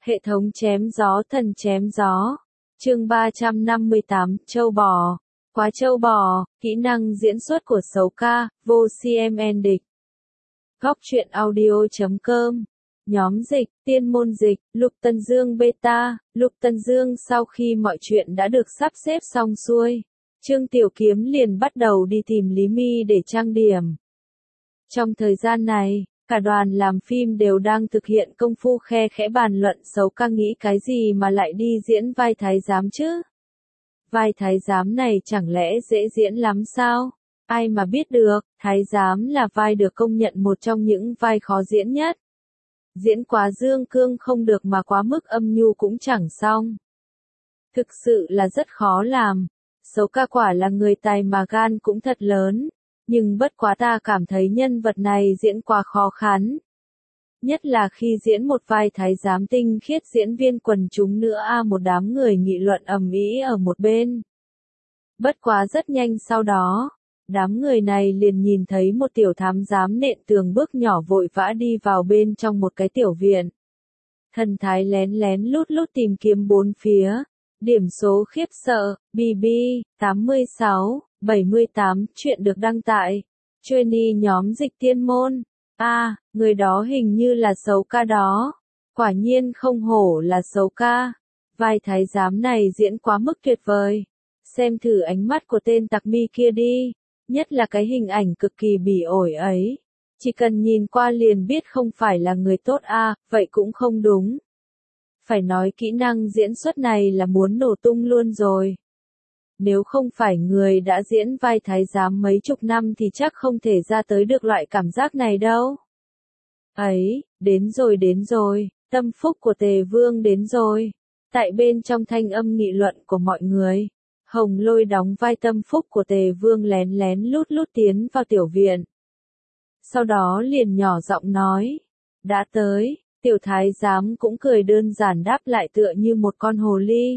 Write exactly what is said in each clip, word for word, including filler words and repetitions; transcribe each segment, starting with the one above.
Hệ thống chém gió thần chém gió. Chương ba trăm năm mươi tám, trâu bò. Quá trâu bò, kỹ năng diễn xuất của xấu ca, vô xê em en địch. Góc truyện audio chấm com. Nhóm dịch, tiên môn dịch, Lục Tân Dương beta, Lục Tân Dương sau khi mọi chuyện đã được sắp xếp xong xuôi, Trương Tiểu Kiếm liền bắt đầu đi tìm Lý My để trang điểm. Trong thời gian này, cả đoàn làm phim đều đang thực hiện công phu khe khẽ bàn luận xấu ca nghĩ cái gì mà lại đi diễn vai thái giám chứ? Vai thái giám này chẳng lẽ dễ diễn lắm sao? Ai mà biết được, thái giám là vai được công nhận một trong những vai khó diễn nhất. Diễn quá dương cương không được mà quá mức âm nhu cũng chẳng xong. Thực sự là rất khó làm. Xấu ca quả là người tài mà gan cũng thật lớn. Nhưng bất quá ta cảm thấy nhân vật này diễn quá khó khăn. Nhất là khi diễn một vai thái giám tinh khiết diễn viên quần chúng nữa a một đám người nghị luận ầm ĩ ở một bên. Bất quá rất nhanh sau đó, đám người này liền nhìn thấy một tiểu thám giám nện tường bước nhỏ vội vã đi vào bên trong một cái tiểu viện. Thần thái lén lén lút lút tìm kiếm bốn phía. Điểm số khiếp sợ, bê bê, tám mươi sáu, bảy mươi tám, chuyện được đăng tại Trainee nhóm dịch tiên môn. A, à, người đó hình như là xấu ca đó. Quả nhiên không hổ là xấu ca. Vai thái giám này diễn quá mức tuyệt vời. Xem thử ánh mắt của tên tặc mi kia đi. Nhất là cái hình ảnh cực kỳ bỉ ổi ấy. Chỉ cần nhìn qua liền biết không phải là người tốt a, à, vậy cũng không đúng. Phải nói kỹ năng diễn xuất này là muốn nổ tung luôn rồi. Nếu không phải người đã diễn vai thái giám mấy chục năm thì chắc không thể ra tới được loại cảm giác này đâu. Ấy, đến rồi đến rồi, tâm phúc của Tề Vương đến rồi. Tại bên trong thanh âm nghị luận của mọi người, Hồng Lôi đóng vai tâm phúc của Tề Vương lén lén lút lút tiến vào tiểu viện. Sau đó liền nhỏ giọng nói, đã tới. Tiểu thái giám cũng cười đơn giản đáp lại tựa như một con hồ ly.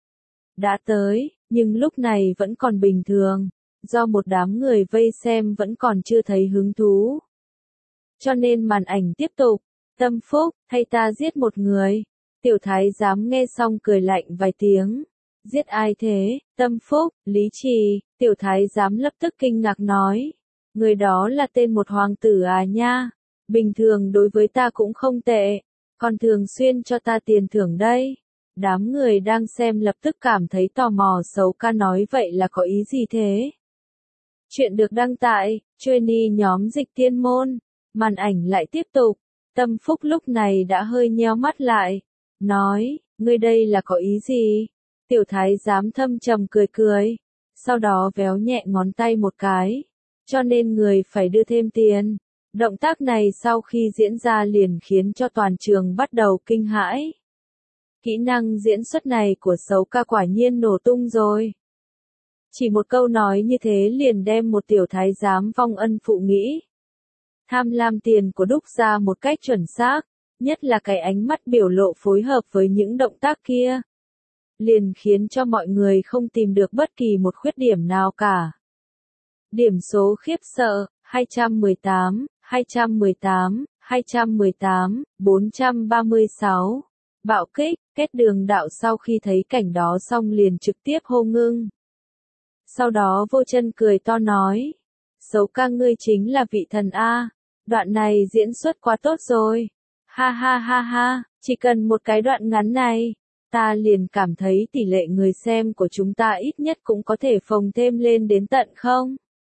Đã tới, nhưng lúc này vẫn còn bình thường, do một đám người vây xem vẫn còn chưa thấy hứng thú. Cho nên màn ảnh tiếp tục, tâm phúc, hay ta giết một người. Tiểu thái giám nghe xong cười lạnh vài tiếng. Giết ai thế, tâm phúc, Lý Trì, tiểu thái giám lập tức kinh ngạc nói. Người đó là tên một hoàng tử à nha. Bình thường đối với ta cũng không tệ, còn thường xuyên cho ta tiền thưởng đây. Đám người đang xem lập tức cảm thấy tò mò xấu ca nói vậy là có ý gì thế? Chuyện được đăng tại Trainee nhóm dịch tiên môn. Màn ảnh lại tiếp tục. Tâm phúc lúc này đã hơi nheo mắt lại. Nói, ngươi đây là có ý gì? Tiểu thái giám thâm trầm cười cười. Sau đó véo nhẹ ngón tay một cái. Cho nên người phải đưa thêm tiền. Động tác này sau khi diễn ra liền khiến cho toàn trường bắt đầu kinh hãi. Kỹ năng diễn xuất này của xấu ca quả nhiên nổ tung rồi. Chỉ một câu nói như thế liền đem một tiểu thái giám vong ân phụ nghĩ. Tham lam tiền của đúc ra một cách chuẩn xác, nhất là cái ánh mắt biểu lộ phối hợp với những động tác kia. Liền khiến cho mọi người không tìm được bất kỳ một khuyết điểm nào cả. Điểm số khiếp sợ, hai trăm mười tám. hai trăm mười tám, hai trăm mười tám, bốn trăm ba mươi sáu. Bạo kích, kết đường đạo sau khi thấy cảnh đó xong liền trực tiếp hô ngưng. Sau đó vô chân cười to nói. Xấu ca ngươi chính là vị thần A. Đoạn này diễn xuất quá tốt rồi. Ha ha ha ha, chỉ cần một cái đoạn ngắn này. Ta liền cảm thấy tỷ lệ người xem của chúng ta ít nhất cũng có thể phồng thêm lên đến tận không?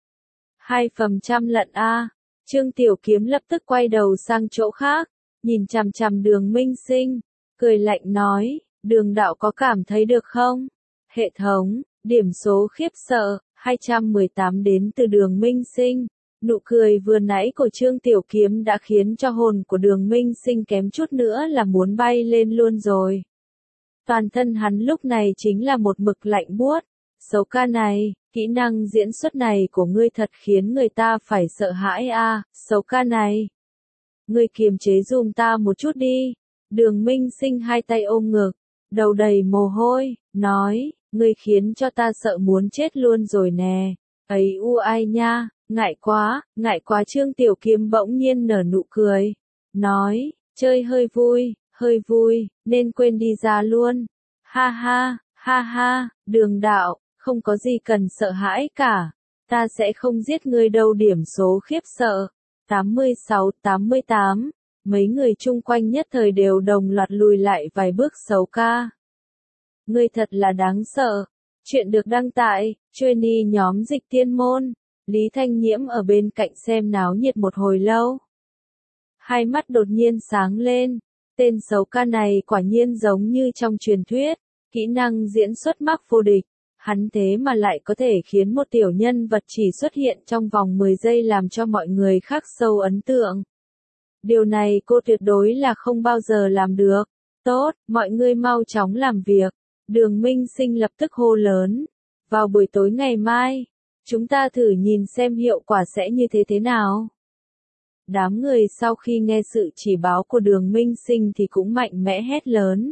hai phần trăm lận A. Trương Tiểu Kiếm lập tức quay đầu sang chỗ khác, nhìn chằm chằm Đường Minh Sinh, cười lạnh nói, Đường đạo có cảm thấy được không? Hệ thống, điểm số khiếp sợ, hai trăm mười tám đến từ Đường Minh Sinh. Nụ cười vừa nãy của Trương Tiểu Kiếm đã khiến cho hồn của Đường Minh Sinh kém chút nữa là muốn bay lên luôn rồi. Toàn thân hắn lúc này chính là một mực lạnh buốt. Xấu ca này, kỹ năng diễn xuất này của ngươi thật khiến người ta phải sợ hãi a, à, xấu ca này. Ngươi kiềm chế giùm ta một chút đi. Đường Minh Sinh hai tay ôm ngực, đầu đầy mồ hôi, nói, ngươi khiến cho ta sợ muốn chết luôn rồi nè. Ấy u ai nha, ngại quá, ngại quá. Trương Tiểu Kiếm bỗng nhiên nở nụ cười, nói, chơi hơi vui, hơi vui, nên quên đi ra luôn. Ha ha, ha ha, Đường Đạo, không có gì cần sợ hãi cả. Ta sẽ không giết ngươi đâu. Điểm số khiếp sợ. tám mươi sáu tám mươi tám. Mấy người chung quanh nhất thời đều đồng loạt lùi lại vài bước. Xấu ca, ngươi thật là đáng sợ. Chuyện được đăng tại Trainee nhóm dịch tiên môn. Lý Thanh Nhiễm ở bên cạnh xem náo nhiệt một hồi lâu. Hai mắt đột nhiên sáng lên. Tên xấu ca này quả nhiên giống như trong truyền thuyết. Kỹ năng diễn xuất mắc vô địch. Hắn thế mà lại có thể khiến một tiểu nhân vật chỉ xuất hiện trong vòng mười giây làm cho mọi người khắc sâu ấn tượng. Điều này cô tuyệt đối là không bao giờ làm được. Tốt, mọi người mau chóng làm việc. Đường Minh Sinh lập tức hô lớn. Vào buổi tối ngày mai, chúng ta thử nhìn xem hiệu quả sẽ như thế thế nào. Đám người sau khi nghe sự chỉ báo của Đường Minh Sinh thì cũng mạnh mẽ hét lớn.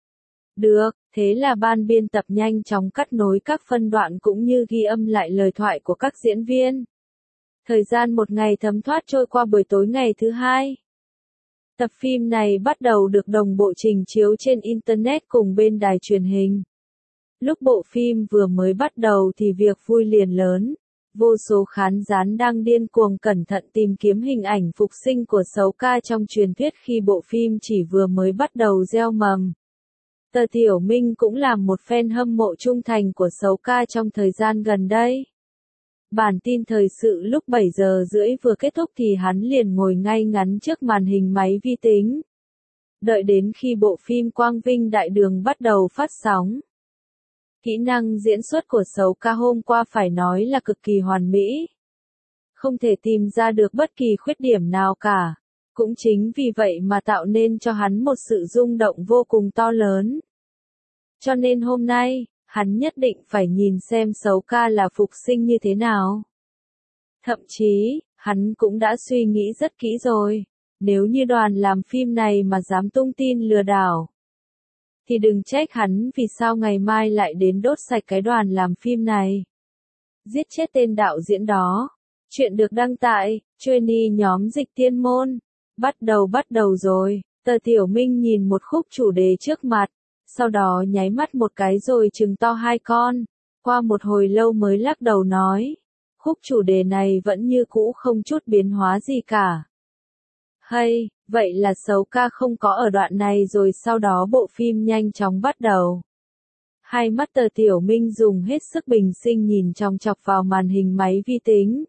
Được, thế là ban biên tập nhanh chóng cắt nối các phân đoạn cũng như ghi âm lại lời thoại của các diễn viên. Thời gian một ngày thấm thoát trôi qua. Buổi tối ngày thứ hai, tập phim này bắt đầu được đồng bộ trình chiếu trên Internet cùng bên đài truyền hình. Lúc bộ phim vừa mới bắt đầu thì việc vui liền lớn. Vô số khán giả đang điên cuồng cẩn thận tìm kiếm hình ảnh phục sinh của xấu ca trong truyền thuyết khi bộ phim chỉ vừa mới bắt đầu gieo mầm. Tờ Tiểu Minh cũng là một fan hâm mộ trung thành của xấu ca trong thời gian gần đây. Bản tin thời sự lúc bảy giờ rưỡi vừa kết thúc thì hắn liền ngồi ngay ngắn trước màn hình máy vi tính. Đợi đến khi bộ phim Quang Vinh Đại Đường bắt đầu phát sóng. Kỹ năng diễn xuất của xấu ca hôm qua phải nói là cực kỳ hoàn mỹ. Không thể tìm ra được bất kỳ khuyết điểm nào cả. Cũng chính vì vậy mà tạo nên cho hắn một sự rung động vô cùng to lớn. Cho nên hôm nay, hắn nhất định phải nhìn xem xấu ca là phục sinh như thế nào. Thậm chí, hắn cũng đã suy nghĩ rất kỹ rồi. Nếu như đoàn làm phim này mà dám tung tin lừa đảo, thì đừng trách hắn vì sao ngày mai lại đến đốt sạch cái đoàn làm phim này. Giết chết tên đạo diễn đó. Chuyện được đăng tại Trainee nhóm dịch tiên môn. Bắt đầu bắt đầu rồi. Tờ Tiểu Minh nhìn một khúc chủ đề trước mặt, sau đó nháy mắt một cái rồi trừng to hai con. Qua một hồi lâu mới lắc đầu nói. Khúc chủ đề này vẫn như cũ không chút biến hóa gì cả. Hay, vậy là xấu ca không có ở đoạn này rồi. Sau đó bộ phim nhanh chóng bắt đầu. Hai mắt Tờ Tiểu Minh dùng hết sức bình sinh nhìn chòng chọc vào màn hình máy vi tính.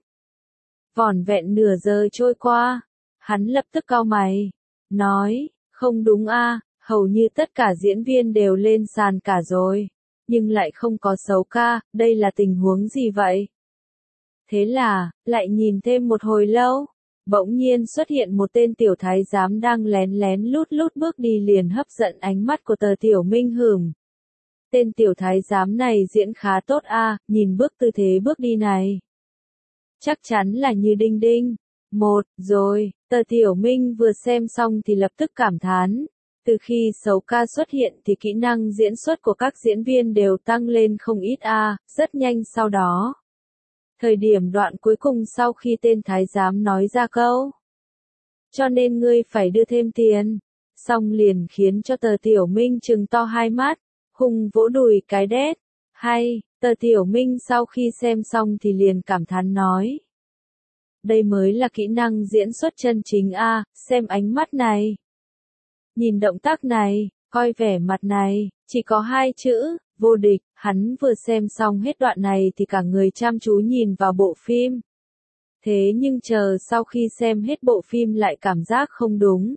Vỏn vẹn nửa giờ trôi qua, hắn lập tức cau mày, nói, không đúng a, hầu như tất cả diễn viên đều lên sàn cả rồi, nhưng lại không có xấu ca, đây là tình huống gì vậy? Thế là, lại nhìn thêm một hồi lâu, bỗng nhiên xuất hiện một tên tiểu thái giám đang lén lén lút lút bước đi liền hấp dẫn ánh mắt của Tờ Tiểu Minh hửm. Tên tiểu thái giám này diễn khá tốt a, nhìn bước tư thế bước đi này. Chắc chắn là như đinh đinh. Một, rồi, Tờ Tiểu Minh vừa xem xong thì lập tức cảm thán. Từ khi xấu ca xuất hiện thì kỹ năng diễn xuất của các diễn viên đều tăng lên không ít a, rất nhanh sau đó. Thời điểm đoạn cuối cùng sau khi tên thái giám nói ra câu. Cho nên ngươi phải đưa thêm tiền. Xong liền khiến cho Tờ Tiểu Minh trừng to hai mắt, hùng vỗ đùi cái đét. Hay, Tờ Tiểu Minh sau khi xem xong thì liền cảm thán nói. Đây mới là kỹ năng diễn xuất chân chính a, xem ánh mắt này. Nhìn động tác này, coi vẻ mặt này, chỉ có hai chữ, vô địch. Hắn vừa xem xong hết đoạn này thì cả người chăm chú nhìn vào bộ phim. Thế nhưng chờ sau khi xem hết bộ phim lại cảm giác không đúng.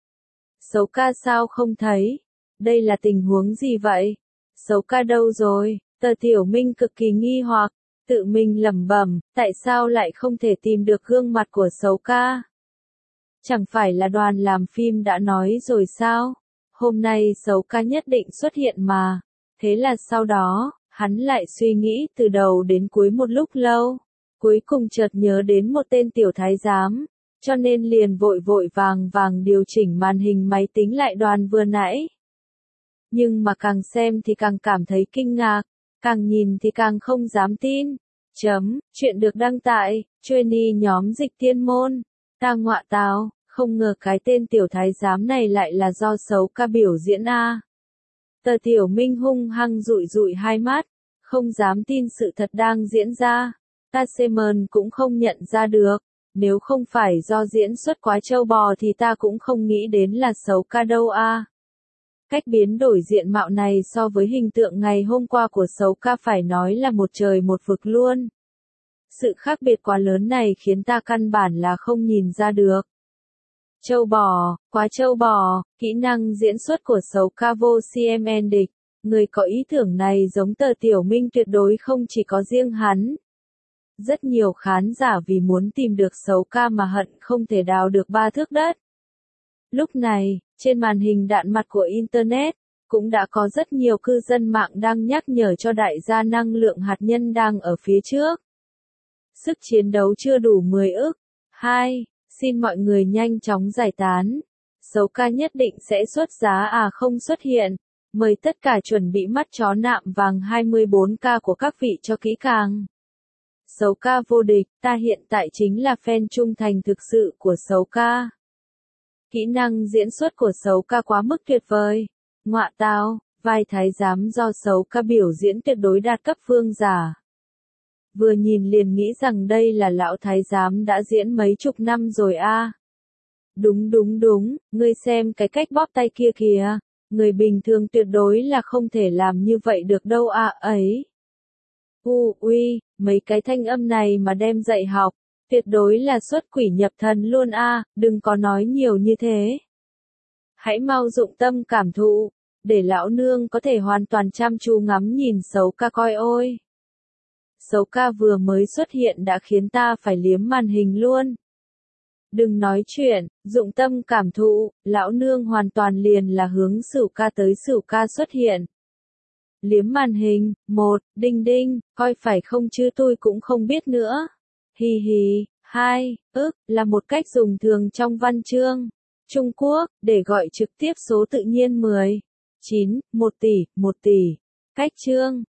Xấu ca sao không thấy? Đây là tình huống gì vậy? Xấu ca đâu rồi? Tờ Tiểu Minh cực kỳ nghi hoặc, tự mình lẩm bẩm, tại sao lại không thể tìm được gương mặt của xấu ca? Chẳng phải là đoàn làm phim đã nói rồi sao? Hôm nay xấu ca nhất định xuất hiện mà. Thế là sau đó, hắn lại suy nghĩ từ đầu đến cuối một lúc lâu. Cuối cùng chợt nhớ đến một tên tiểu thái giám, cho nên liền vội vội vàng vàng điều chỉnh màn hình máy tính lại đoàn vừa nãy. Nhưng mà càng xem thì càng cảm thấy kinh ngạc, càng nhìn thì càng không dám tin. Chấm, chuyện được đăng tại Trainee nhóm dịch tiên môn. Ta ngọa tào, Không ngờ cái tên tiểu thái giám này lại là do xấu ca biểu diễn a. Tờ Tiểu Minh hung hăng dụi dụi hai mắt, không dám tin sự thật đang diễn ra. Ta Semen cũng không nhận ra được, nếu không phải do diễn xuất quá trâu bò thì ta cũng không nghĩ đến là xấu ca đâu a. Cách biến đổi diện mạo này so với hình tượng ngày hôm qua của xấu ca phải nói là một trời một vực luôn. Sự khác biệt quá lớn này khiến ta căn bản là không nhìn ra được. Châu bò, quá châu bò, kỹ năng diễn xuất của xấu ca vô xê em en địch. Người có ý tưởng này giống Tờ Tiểu Minh tuyệt đối không chỉ có riêng hắn. Rất nhiều khán giả vì muốn tìm được xấu ca mà hận không thể đào được ba thước đất. Lúc này, trên màn hình đạn mặt của Internet, cũng đã có rất nhiều cư dân mạng đang nhắc nhở cho đại gia năng lượng hạt nhân đang ở phía trước. Sức chiến đấu chưa đủ mười ức. hai. Xin mọi người nhanh chóng giải tán. Xấu ca nhất định sẽ xuất giá à không xuất hiện. Mời tất cả chuẩn bị mắt chó nạm vàng hai mươi bốn K của các vị cho kỹ càng. Xấu ca vô địch, ta hiện tại chính là fan trung thành thực sự của xấu ca. Kỹ năng diễn xuất của xấu ca quá mức tuyệt vời. Ngọa tao, vai thái giám do xấu ca biểu diễn tuyệt đối đạt cấp vương giả. Vừa nhìn liền nghĩ rằng đây là lão thái giám đã diễn mấy chục năm rồi a. À. Đúng đúng đúng, ngươi xem cái cách bóp tay kia kìa, người bình thường tuyệt đối là không thể làm như vậy được đâu à ấy. U uy, mấy cái thanh âm này mà đem dạy học, tuyệt đối là xuất quỷ nhập thần luôn a, à, đừng có nói nhiều như thế. Hãy mau dụng tâm cảm thụ, để lão nương có thể hoàn toàn chăm chú ngắm nhìn xấu ca coi ôi. Xấu ca vừa mới xuất hiện đã khiến ta phải liếm màn hình luôn. Đừng nói chuyện, dụng tâm cảm thụ, lão nương hoàn toàn liền là hướng Sửu ca tới Sửu ca xuất hiện. Liếm màn hình, một, đinh đinh, coi phải không chứ tôi cũng không biết nữa. Hì hì, hai, ức, là một cách dùng thường trong văn chương Trung Quốc, để gọi trực tiếp số tự nhiên mười, chín, một tỷ, một tỷ. Cách chương